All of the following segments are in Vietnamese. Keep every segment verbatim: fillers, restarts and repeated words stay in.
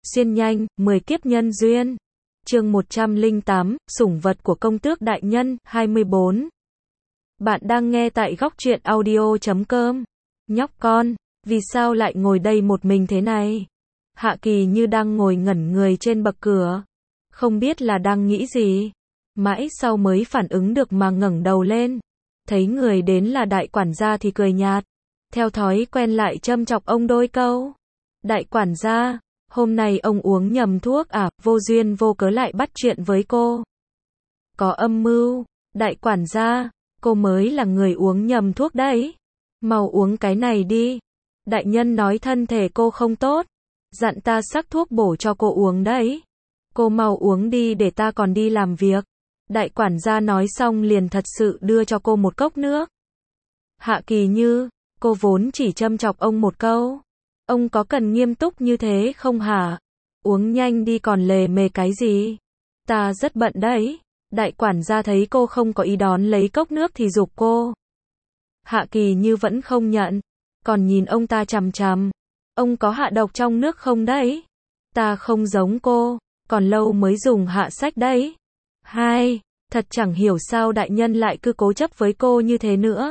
Xuyên nhanh, mười kiếp nhân duyên. Chương một trăm lẻ tám, sủng vật của công tước đại nhân, hai mươi bốn. Bạn đang nghe tại góc truyện audio chấm com. Nhóc con, vì sao lại ngồi đây một mình thế này? Hạ Kỳ như đang ngồi ngẩn người trên bậc cửa. Không biết là đang nghĩ gì. Mãi sau mới phản ứng được mà ngẩng đầu lên. Thấy người đến là đại quản gia thì cười nhạt. Theo thói quen lại châm chọc ông đôi câu. Đại quản gia, hôm nay ông uống nhầm thuốc à, vô duyên vô cớ lại bắt chuyện với cô. Có âm mưu, đại quản gia, cô mới là người uống nhầm thuốc đấy. Mau uống cái này đi. Đại nhân nói thân thể cô không tốt. Dặn ta sắc thuốc bổ cho cô uống đấy. Cô mau uống đi để ta còn đi làm việc. Đại quản gia nói xong liền thật sự đưa cho cô một cốc nước. Hạ Kỳ Như, cô vốn chỉ châm chọc ông một câu. Ông có cần nghiêm túc như thế không hả? Uống nhanh đi còn lề mề cái gì? Ta rất bận đấy. Đại quản gia thấy cô không có ý đón lấy cốc nước thì giục cô. Hạ Kỳ Như vẫn không nhận. Còn nhìn ông ta chằm chằm. Ông có hạ độc trong nước không đấy? Ta không giống cô. Còn lâu mới dùng hạ sách đấy. Hai, thật chẳng hiểu sao đại nhân lại cứ cố chấp với cô như thế nữa.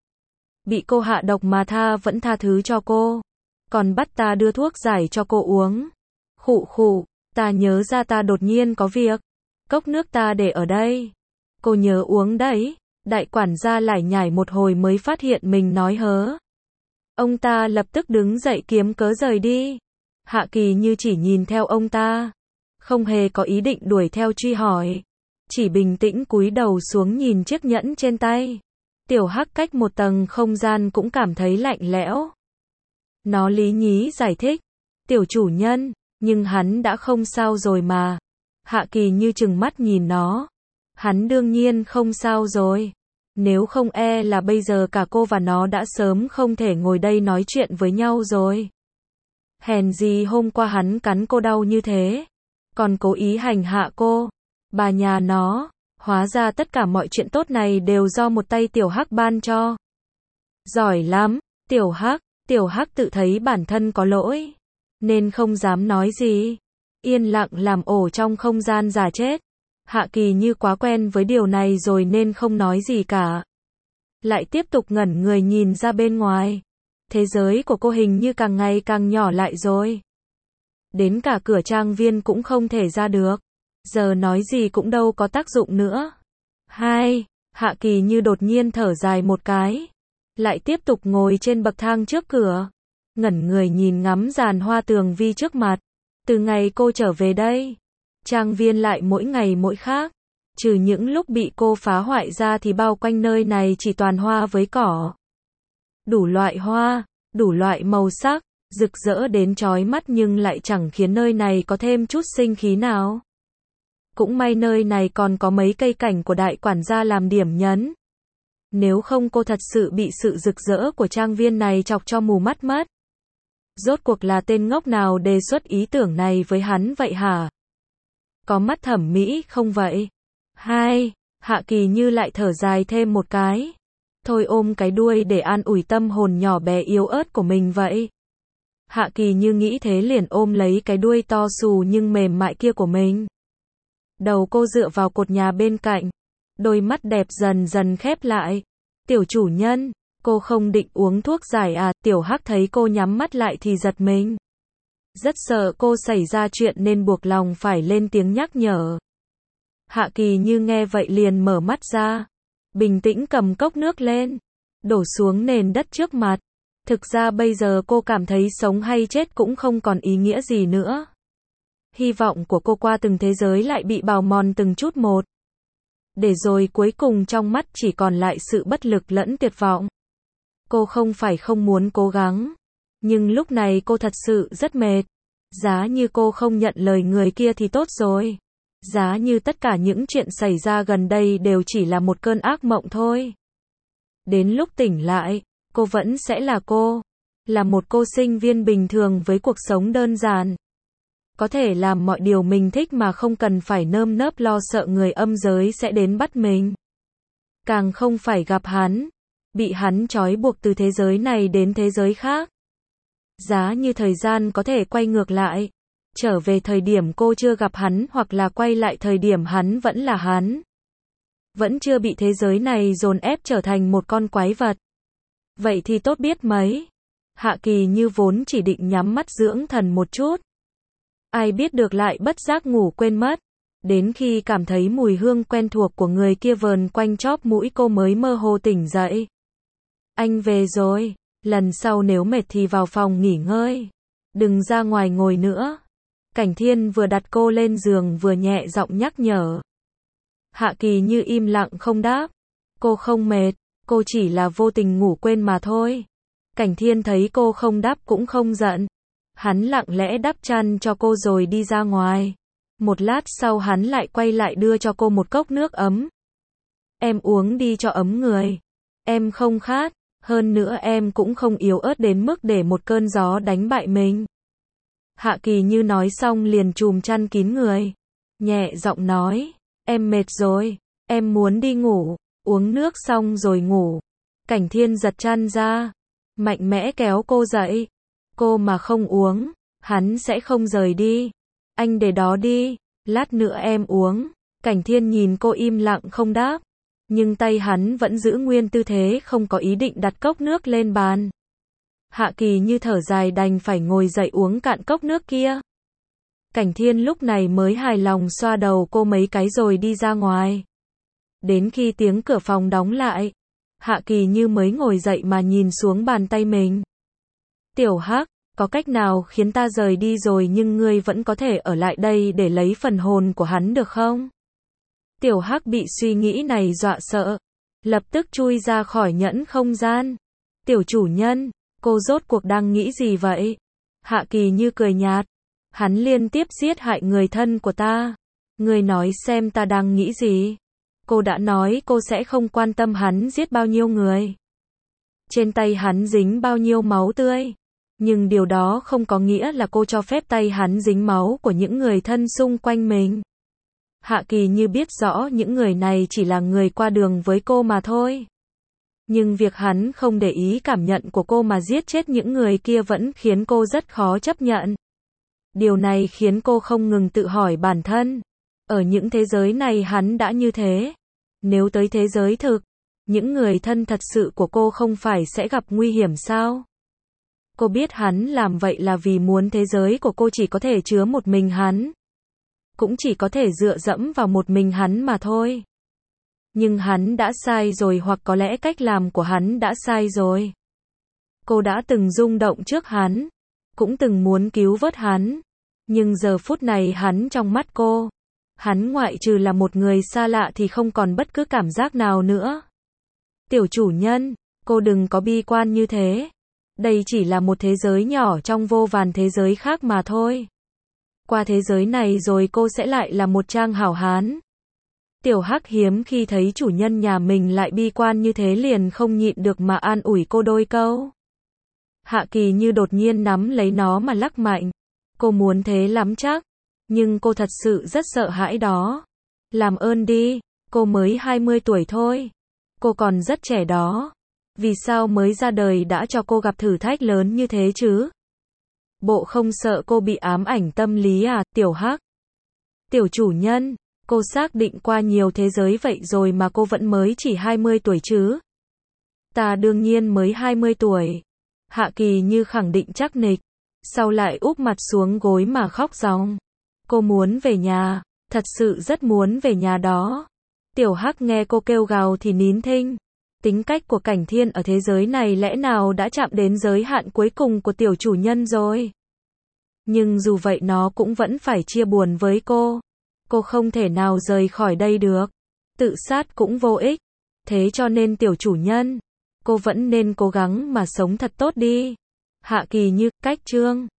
Bị cô hạ độc mà tha vẫn tha thứ cho cô. Còn bắt ta đưa thuốc giải cho cô uống. Khụ khụ, ta nhớ ra ta đột nhiên có việc. Cốc nước ta để ở đây. Cô nhớ uống đấy. Đại quản gia lải nhải một hồi mới phát hiện mình nói hớ. Ông ta lập tức đứng dậy kiếm cớ rời đi. Hạ Kỳ Như chỉ nhìn theo ông ta. Không hề có ý định đuổi theo truy hỏi. Chỉ bình tĩnh cúi đầu xuống nhìn chiếc nhẫn trên tay. Tiểu Hắc cách một tầng không gian cũng cảm thấy lạnh lẽo. Nó lý nhí giải thích. Tiểu chủ nhân, nhưng hắn đã không sao rồi mà. Hạ Kỳ Như trừng mắt nhìn nó. Hắn đương nhiên không sao rồi. Nếu không e là bây giờ cả cô và nó đã sớm không thể ngồi đây nói chuyện với nhau rồi. Hèn gì hôm qua hắn cắn cô đau như thế. Còn cố ý hành hạ cô. Bà nhà nó, hóa ra tất cả mọi chuyện tốt này đều do một tay Tiểu Hắc ban cho. Giỏi lắm, Tiểu Hắc. Tiểu Hắc tự thấy bản thân có lỗi, nên không dám nói gì. Yên lặng làm ổ trong không gian giả chết. Hạ Kỳ Như quá quen với điều này rồi nên không nói gì cả. Lại tiếp tục ngẩn người nhìn ra bên ngoài. Thế giới của cô hình như càng ngày càng nhỏ lại rồi. Đến cả cửa trang viên cũng không thể ra được. Giờ nói gì cũng đâu có tác dụng nữa. Hai, Hạ Kỳ Như đột nhiên thở dài một cái. Lại tiếp tục ngồi trên bậc thang trước cửa. Ngẩn người nhìn ngắm dàn hoa tường vi trước mặt. Từ ngày cô trở về đây, trang viên lại mỗi ngày mỗi khác. Trừ những lúc bị cô phá hoại ra thì bao quanh nơi này chỉ toàn hoa với cỏ. Đủ loại hoa, đủ loại màu sắc, rực rỡ đến chói mắt nhưng lại chẳng khiến nơi này có thêm chút sinh khí nào. Cũng may nơi này còn có mấy cây cảnh của đại quản gia làm điểm nhấn. Nếu không cô thật sự bị sự rực rỡ của trang viên này chọc cho mù mắt mất. Rốt cuộc là tên ngốc nào đề xuất ý tưởng này với hắn vậy hả? Có mắt thẩm mỹ không vậy? Hai, Hạ Kỳ Như lại thở dài thêm một cái. Thôi ôm cái đuôi để an ủi tâm hồn nhỏ bé yếu ớt của mình vậy. Hạ Kỳ Như nghĩ thế liền ôm lấy cái đuôi to xù nhưng mềm mại kia của mình. Đầu cô dựa vào cột nhà bên cạnh. Đôi mắt đẹp dần dần khép lại. Tiểu chủ nhân, cô không định uống thuốc giải à? Tiểu Hắc thấy cô nhắm mắt lại thì giật mình. Rất sợ cô xảy ra chuyện nên buộc lòng phải lên tiếng nhắc nhở. Hạ Kỳ Như nghe vậy liền mở mắt ra. Bình tĩnh cầm cốc nước lên. Đổ xuống nền đất trước mặt. Thực ra bây giờ cô cảm thấy sống hay chết cũng không còn ý nghĩa gì nữa. Hy vọng của cô qua từng thế giới lại bị bào mòn từng chút một. Để rồi cuối cùng trong mắt chỉ còn lại sự bất lực lẫn tuyệt vọng. Cô không phải không muốn cố gắng. Nhưng lúc này cô thật sự rất mệt. Giá như cô không nhận lời người kia thì tốt rồi. Giá như tất cả những chuyện xảy ra gần đây đều chỉ là một cơn ác mộng thôi. Đến lúc tỉnh lại, cô vẫn sẽ là cô. Là một cô sinh viên bình thường với cuộc sống đơn giản. Có thể làm mọi điều mình thích mà không cần phải nơm nớp lo sợ người âm giới sẽ đến bắt mình. Càng không phải gặp hắn. Bị hắn trói buộc từ thế giới này đến thế giới khác. Giá như thời gian có thể quay ngược lại. trở về thời điểm cô chưa gặp hắn hoặc là quay lại thời điểm hắn vẫn là hắn. Vẫn chưa bị thế giới này dồn ép trở thành một con quái vật. Vậy thì tốt biết mấy. Hạ Kỳ Như vốn chỉ định nhắm mắt dưỡng thần một chút. Ai biết được lại bất giác ngủ quên mất. Đến khi cảm thấy mùi hương quen thuộc của người kia vờn quanh chóp mũi cô mới mơ hồ tỉnh dậy. Anh về rồi, lần sau nếu mệt thì vào phòng nghỉ ngơi. Đừng ra ngoài ngồi nữa. Cảnh Thiên vừa đặt cô lên giường vừa nhẹ giọng nhắc nhở. Hạ Kỳ Như im lặng không đáp. Cô không mệt, cô chỉ là vô tình ngủ quên mà thôi. Cảnh Thiên thấy cô không đáp cũng không giận. Hắn lặng lẽ đắp chăn cho cô rồi đi ra ngoài. Một lát sau hắn lại quay lại đưa cho cô một cốc nước ấm. Em uống đi cho ấm người. Em không khát, hơn nữa em cũng không yếu ớt đến mức để một cơn gió đánh bại mình. Hạ Kỳ Như nói xong liền chùm chăn kín người. Nhẹ giọng nói, em mệt rồi, em muốn đi ngủ, uống nước xong rồi ngủ. Cảnh Thiên giật chăn ra, mạnh mẽ kéo cô dậy. Cô mà không uống, hắn sẽ không rời đi. Anh để đó đi, lát nữa em uống. Cảnh Thiên nhìn cô im lặng không đáp. Nhưng tay hắn vẫn giữ nguyên tư thế không có ý định đặt cốc nước lên bàn. Hạ Kỳ Như thở dài đành phải ngồi dậy uống cạn cốc nước kia. Cảnh Thiên lúc này mới hài lòng xoa đầu cô mấy cái rồi đi ra ngoài. Đến khi tiếng cửa phòng đóng lại, Hạ Kỳ Như mới ngồi dậy mà nhìn xuống bàn tay mình. Tiểu Hắc, có cách nào khiến ta rời đi rồi nhưng ngươi vẫn có thể ở lại đây để lấy phần hồn của hắn được không? Tiểu Hắc bị suy nghĩ này dọa sợ, lập tức chui ra khỏi nhẫn không gian. Tiểu chủ nhân, cô rốt cuộc đang nghĩ gì vậy? Hạ Kỳ Như cười nhạt, hắn liên tiếp giết hại người thân của ta. Ngươi nói xem ta đang nghĩ gì? Cô đã nói cô sẽ không quan tâm hắn giết bao nhiêu người. Trên tay hắn dính bao nhiêu máu tươi. Nhưng điều đó không có nghĩa là cô cho phép tay hắn dính máu của những người thân xung quanh mình. Hạ Kỳ Như biết rõ những người này chỉ là người qua đường với cô mà thôi. Nhưng việc hắn không để ý cảm nhận của cô mà giết chết những người kia vẫn khiến cô rất khó chấp nhận. Điều này khiến cô không ngừng tự hỏi bản thân. Ở những thế giới này hắn đã như thế. Nếu tới thế giới thực, những người thân thật sự của cô không phải sẽ gặp nguy hiểm sao? Cô biết hắn làm vậy là vì muốn thế giới của cô chỉ có thể chứa một mình hắn. Cũng chỉ có thể dựa dẫm vào một mình hắn mà thôi. Nhưng hắn đã sai rồi hoặc có lẽ cách làm của hắn đã sai rồi. Cô đã từng rung động trước hắn. Cũng từng muốn cứu vớt hắn. Nhưng giờ phút này hắn trong mắt cô. Hắn ngoại trừ là một người xa lạ thì không còn bất cứ cảm giác nào nữa. Tiểu chủ nhân, cô đừng có bi quan như thế. Đây chỉ là một thế giới nhỏ trong vô vàn thế giới khác mà thôi. Qua thế giới này rồi cô sẽ lại là một trang hảo hán. Tiểu Hắc hiếm khi thấy chủ nhân nhà mình lại bi quan như thế liền không nhịn được mà an ủi cô đôi câu. Hạ Kỳ Như đột nhiên nắm lấy nó mà lắc mạnh. Cô muốn thế lắm chắc. Nhưng cô thật sự rất sợ hãi đó. Làm ơn đi, cô mới hai mươi tuổi thôi. Cô còn rất trẻ đó. Vì sao mới ra đời đã cho cô gặp thử thách lớn như thế chứ? Bộ không sợ cô bị ám ảnh tâm lý à, Tiểu Hắc? Tiểu chủ nhân, cô xác định qua nhiều thế giới vậy rồi mà cô vẫn mới chỉ hai mươi tuổi chứ? Ta đương nhiên mới hai mươi tuổi. Hạ Kỳ Như khẳng định chắc nịch. Sau lại úp mặt xuống gối mà khóc ròng. Cô muốn về nhà, thật sự rất muốn về nhà đó. Tiểu Hắc nghe cô kêu gào thì nín thinh. Tính cách của Cảnh Thiên ở thế giới này lẽ nào đã chạm đến giới hạn cuối cùng của tiểu chủ nhân rồi. Nhưng dù vậy nó cũng vẫn phải chia buồn với cô. Cô không thể nào rời khỏi đây được. Tự sát cũng vô ích. Thế cho nên tiểu chủ nhân, cô vẫn nên cố gắng mà sống thật tốt đi. Hạ Kỳ Như, cách chương